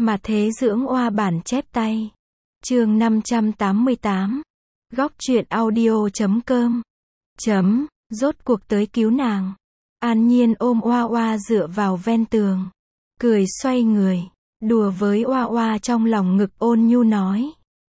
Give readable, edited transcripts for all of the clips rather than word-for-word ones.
Mà thế dưỡng oa bản chép tay. Chương 588. Góc truyện audio.com. Rốt cuộc tới cứu nàng. An Nhiên ôm oa oa dựa vào ven tường, cười xoay người, đùa với oa oa trong lòng ngực ôn nhu nói.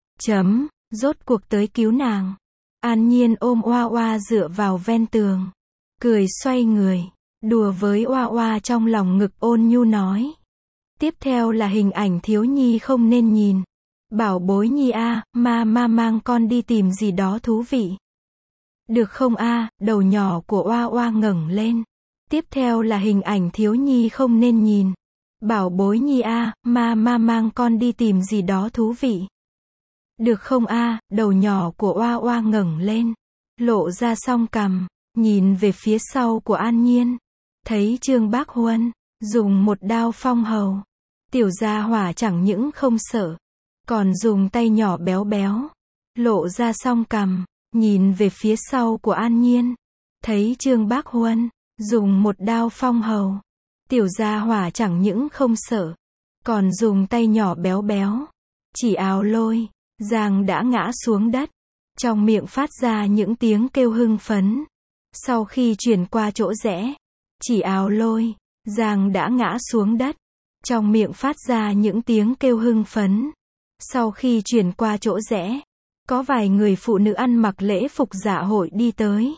Rốt cuộc tới cứu nàng. An Nhiên ôm oa oa dựa vào ven tường, cười xoay người, đùa với oa oa trong lòng ngực ôn nhu nói. Tiếp theo là hình ảnh thiếu nhi không nên nhìn. Bảo bối nhi a, ma mang con đi tìm gì đó thú vị. Được không a? Đầu nhỏ của oa oa ngẩng lên. Tiếp theo là hình ảnh thiếu nhi không nên nhìn. Bảo bối nhi a, ma mang con đi tìm gì đó thú vị. Được không a? Đầu nhỏ của oa oa ngẩng lên, lộ ra song cằm, nhìn về phía sau của An Nhiên. Thấy Trương Bác Huân dùng một đao phong hầu. Tiểu gia hỏa chẳng những không sợ, còn dùng tay nhỏ béo béo, lộ ra song cằm, nhìn về phía sau của An Nhiên. Thấy Trương Bác Huân dùng một đao phong hầu. Tiểu gia hỏa chẳng những không sợ, còn dùng tay nhỏ béo béo, chỉ áo lôi, Giang đã ngã xuống đất, trong miệng phát ra những tiếng kêu hưng phấn. Sau khi chuyển qua chỗ rẽ, chỉ áo lôi, Giang đã ngã xuống đất, trong miệng phát ra những tiếng kêu hưng phấn. Sau khi chuyển qua chỗ rẽ, có vài người phụ nữ ăn mặc lễ phục dạ hội đi tới.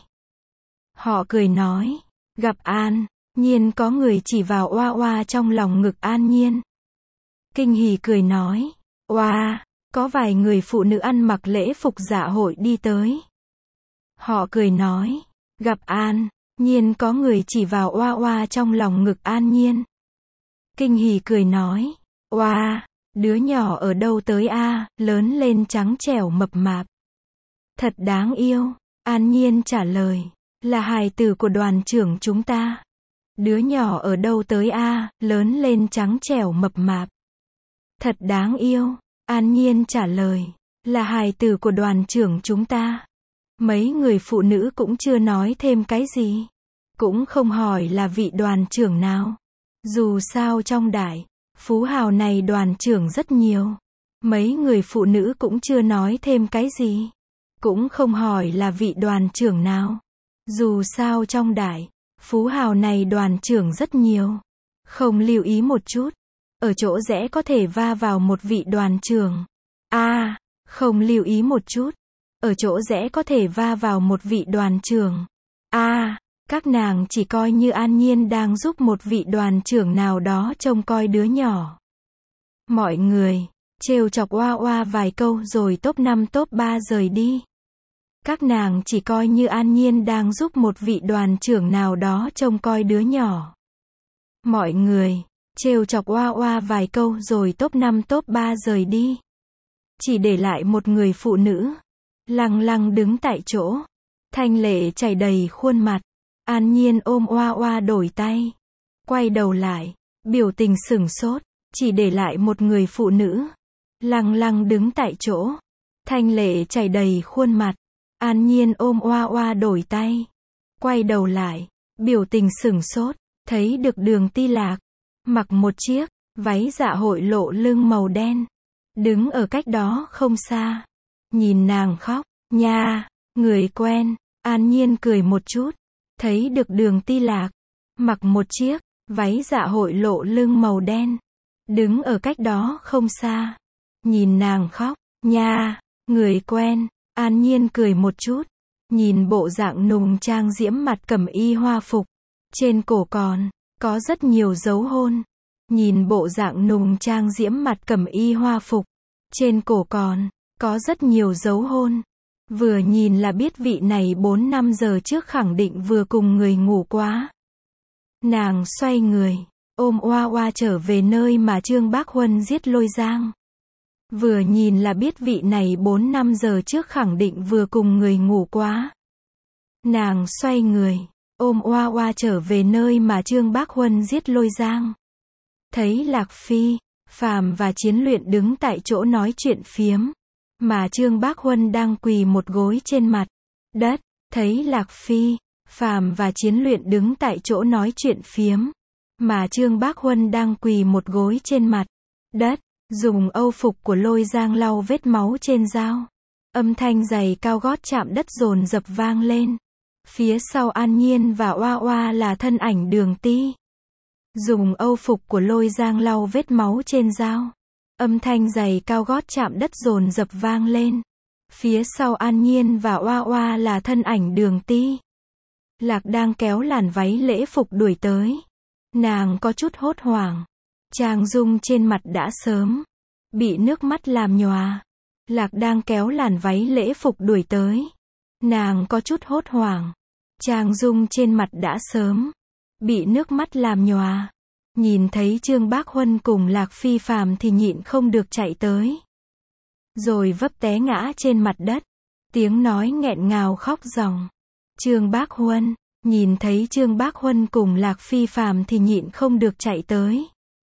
Họ cười nói, gặp An Nhiên, có người chỉ vào oa oa trong lòng ngực An Nhiên. Kinh hỉ cười nói, oa, có vài người phụ nữ ăn mặc lễ phục dạ hội đi tới. Họ cười nói, gặp An Nhiên, có người chỉ vào oa oa trong lòng ngực An Nhiên. Kinh hỉ cười nói, oa, đứa nhỏ ở đâu tới a, lớn lên trắng trẻo mập mạp. Thật đáng yêu. An Nhiên trả lời, là hài tử của đoàn trưởng chúng ta. Đứa nhỏ ở đâu tới a, lớn lên trắng trẻo mập mạp. Thật đáng yêu. An Nhiên trả lời, là hài tử của đoàn trưởng chúng ta. Mấy người phụ nữ cũng chưa nói thêm cái gì, cũng không hỏi là vị đoàn trưởng nào. Dù sao trong đại phú hào này đoàn trưởng rất nhiều. Mấy người phụ nữ cũng chưa nói thêm cái gì, cũng không hỏi là vị đoàn trưởng nào. Dù sao trong đại phú hào này đoàn trưởng rất nhiều. Không lưu ý một chút, ở chỗ rẽ có thể va vào một vị đoàn trưởng. Không lưu ý một chút, ở chỗ rẽ có thể va vào một vị đoàn trưởng. Các nàng chỉ coi như An Nhiên đang giúp một vị đoàn trưởng nào đó trông coi đứa nhỏ. Mọi người trêu chọc oa oa vài câu rồi top 5 top 3 rời đi. Các nàng chỉ coi như An Nhiên đang giúp một vị đoàn trưởng nào đó trông coi đứa nhỏ. Mọi người trêu chọc oa oa vài câu rồi top 5 top 3 rời đi. Chỉ để lại một người phụ nữ lăng lăng đứng tại chỗ, thanh lệ chảy đầy khuôn mặt. An Nhiên ôm oa oa đổi tay, quay đầu lại, biểu tình sửng sốt, chỉ để lại một người phụ nữ lăng lăng đứng tại chỗ, thanh lệ chảy đầy khuôn mặt. An Nhiên ôm oa oa đổi tay, quay đầu lại, biểu tình sửng sốt, thấy được Đường Ti Lạc mặc một chiếc váy dạ hội lộ lưng màu đen, đứng ở cách đó không xa, nhìn nàng khóc. Nha, người quen. An Nhiên cười một chút, thấy được Đường Ti Lạc mặc một chiếc váy dạ hội lộ lưng màu đen, đứng ở cách đó không xa, nhìn nàng khóc. Nha, người quen. An Nhiên cười một chút, nhìn bộ dạng nùng trang diễm mặt cẩm y hoa phục, trên cổ còn có rất nhiều dấu hôn. Nhìn bộ dạng nùng trang diễm mặt cẩm y hoa phục, trên cổ còn có rất nhiều dấu hôn. Vừa nhìn là biết vị này 4-5 giờ trước khẳng định vừa cùng người ngủ quá. Nàng xoay người, ôm oa oa trở về nơi mà Trương Bác Huân giết Lôi Giang. Vừa nhìn là biết vị này 4-5 giờ trước khẳng định vừa cùng người ngủ quá. Nàng xoay người, ôm oa oa trở về nơi mà Trương Bác Huân giết Lôi Giang. Thấy Lạc Phi, Phàm và Chiến Luyện đứng tại chỗ nói chuyện phiếm, mà Trương Bác Huân đang quỳ một gối trên mặt đất. Thấy Lạc Phi, Phàm và Chiến Luyện đứng tại chỗ nói chuyện phiếm, mà Trương Bác Huân đang quỳ một gối trên mặt đất, dùng âu phục của Lôi Giang lau vết máu trên dao. Âm thanh giày cao gót chạm đất dồn dập vang lên. Phía sau An Nhiên và Oa Oa là thân ảnh Đường Ti. Dùng âu phục của Lôi Giang lau vết máu trên dao. Âm thanh giày cao gót chạm đất dồn dập vang lên. Phía sau An Nhiên và Oa Oa là thân ảnh Đường Ti. Lạc đang kéo làn váy lễ phục đuổi tới. Nàng có chút hốt hoảng. Trang dung trên mặt đã sớm bị nước mắt làm nhòa. Lạc đang kéo làn váy lễ phục đuổi tới. Nàng có chút hốt hoảng. Trang dung trên mặt đã sớm bị nước mắt làm nhòa. Nhìn thấy Trương Bác Huân cùng Lạc Phi Phàm thì nhịn không được chạy tới. Rồi vấp té ngã trên mặt đất. Tiếng nói nghẹn ngào khóc ròng. Trương Bác Huân. Nhìn thấy Trương Bác Huân cùng Lạc Phi Phàm thì nhịn không được chạy tới.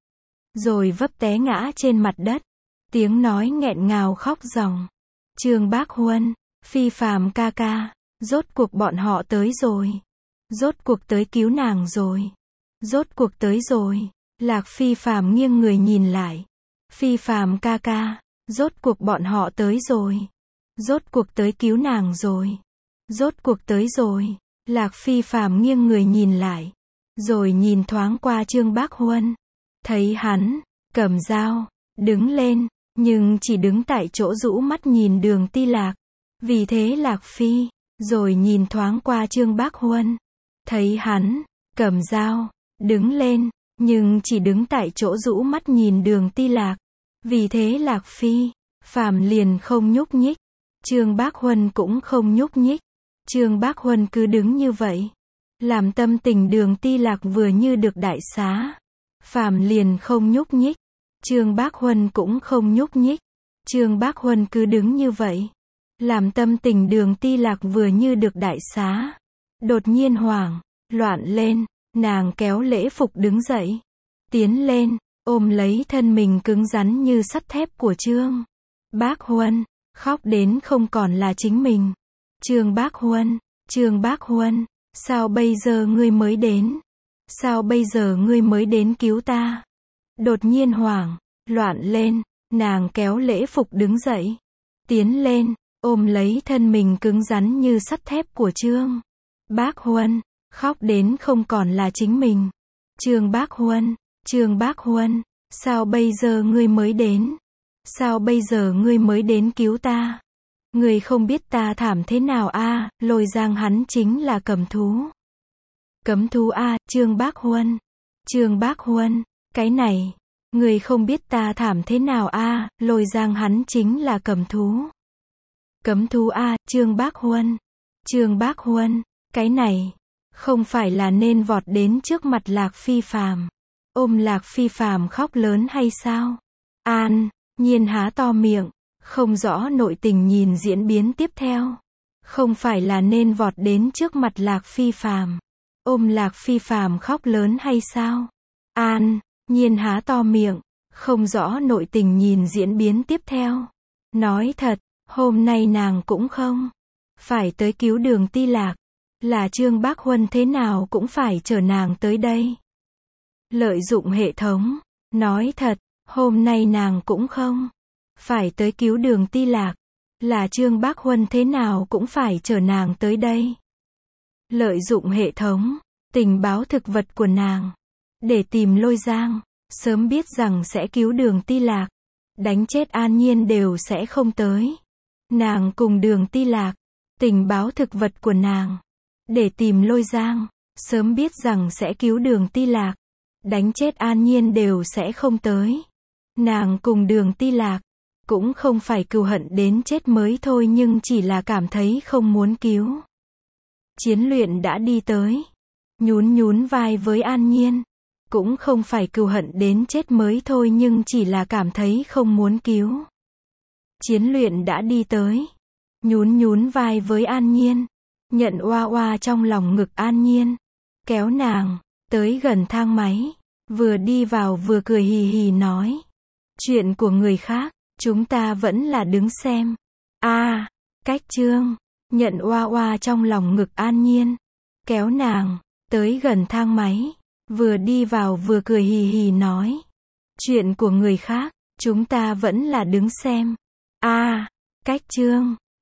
Rồi vấp té ngã trên mặt đất. Tiếng nói nghẹn ngào khóc ròng. Trương Bác Huân. Phi Phàm ca ca. Rốt cuộc bọn họ tới rồi. Rốt cuộc tới cứu nàng rồi. Rốt cuộc tới rồi. Lạc Phi Phàm nghiêng người nhìn lại. Phi Phàm ca ca. Rốt cuộc bọn họ tới rồi. Rốt cuộc tới cứu nàng rồi. Rốt cuộc tới rồi. Lạc Phi Phàm nghiêng người nhìn lại. Rồi nhìn thoáng qua Trương Bác Huân. Thấy hắn cầm dao, đứng lên, nhưng chỉ đứng tại chỗ rũ mắt nhìn Đường Ti Lạc. Vì thế Lạc Phi, rồi nhìn thoáng qua Trương Bác Huân. Thấy hắn cầm dao, đứng lên, nhưng chỉ đứng tại chỗ rũ mắt nhìn Đường Ti Lạc. Vì thế Lạc Phi, Phàm liền không nhúc nhích. Trương Bác Huân cũng không nhúc nhích. Trương Bác Huân cứ đứng như vậy. Làm tâm tình Đường Ti Lạc vừa như được đại xá. Phàm liền không nhúc nhích. Trương Bác Huân cũng không nhúc nhích. Trương Bác Huân cứ đứng như vậy. Làm tâm tình Đường Ti Lạc vừa như được đại xá. Đột nhiên hoảng, loạn lên. Nàng kéo lễ phục đứng dậy. Tiến lên, ôm lấy thân mình cứng rắn như sắt thép của Trương Bác Huân. Khóc đến không còn là chính mình. Trương Bác Huân. Trương Bác Huân. Sao bây giờ ngươi mới đến? Sao bây giờ ngươi mới đến cứu ta? Đột nhiên hoảng, loạn lên, nàng kéo lễ phục đứng dậy. Tiến lên, ôm lấy thân mình cứng rắn như sắt thép của Trương Bác Huân. Khóc đến không còn là chính mình. Trương Bác Huân. Trương Bác Huân. Sao bây giờ ngươi mới đến? Sao bây giờ ngươi mới đến cứu ta? Ngươi không biết ta thảm thế nào a? Lôi Giang hắn chính là cầm thú. Cấm thú a, Trương Bác Huân. Trương Bác Huân. Cái này, ngươi không biết ta thảm thế nào a? Lôi Giang hắn chính là cầm thú. Cấm thú a, Trương Bác Huân. Trương Bác Huân. Cái này, không phải là nên vọt đến trước mặt Lạc Phi Phàm, ôm Lạc Phi Phàm khóc lớn hay sao? An Nhiên há to miệng, không rõ nội tình nhìn diễn biến tiếp theo. Không phải là nên vọt đến trước mặt Lạc Phi Phàm, ôm Lạc Phi Phàm khóc lớn hay sao? An Nhiên há to miệng, không rõ nội tình nhìn diễn biến tiếp theo. Nói thật, hôm nay nàng cũng không phải tới cứu Đường Ti Lạc. Là Trương Bác Huân thế nào cũng phải chở nàng tới đây. Lợi dụng hệ thống. Nói thật, hôm nay nàng cũng không phải tới cứu Đường Ti Lạc. Là Trương Bác Huân thế nào cũng phải chở nàng tới đây. Lợi dụng hệ thống tình báo thực vật của nàng để tìm Lôi Giang. Sớm biết rằng sẽ cứu Đường Ti Lạc, đánh chết An Nhiên đều sẽ không tới. Nàng cùng Đường Ti Lạc, tình báo thực vật của nàng để tìm Lôi Giang. Sớm biết rằng sẽ cứu Đường Ti Lạc, đánh chết An Nhiên đều sẽ không tới. Nàng cùng Đường Ti Lạc cũng không phải cừu hận đến chết mới thôi, nhưng chỉ là cảm thấy không muốn cứu. Chiến luyện đã đi tới, nhún nhún vai với An Nhiên. Cũng không phải cừu hận đến chết mới thôi, nhưng chỉ là cảm thấy không muốn cứu. Chiến luyện đã đi tới, nhún nhún vai với An Nhiên. Nhận Oa Oa trong lòng ngực An Nhiên, kéo nàng tới gần thang máy, vừa đi vào vừa cười hì hì nói: chuyện của người khác, chúng ta vẫn là đứng xem. Cách Trương. Nhận Oa Oa trong lòng ngực An Nhiên, kéo nàng tới gần thang máy, vừa đi vào vừa cười hì hì nói: chuyện của người khác, Chúng ta vẫn là đứng xem. Cách chương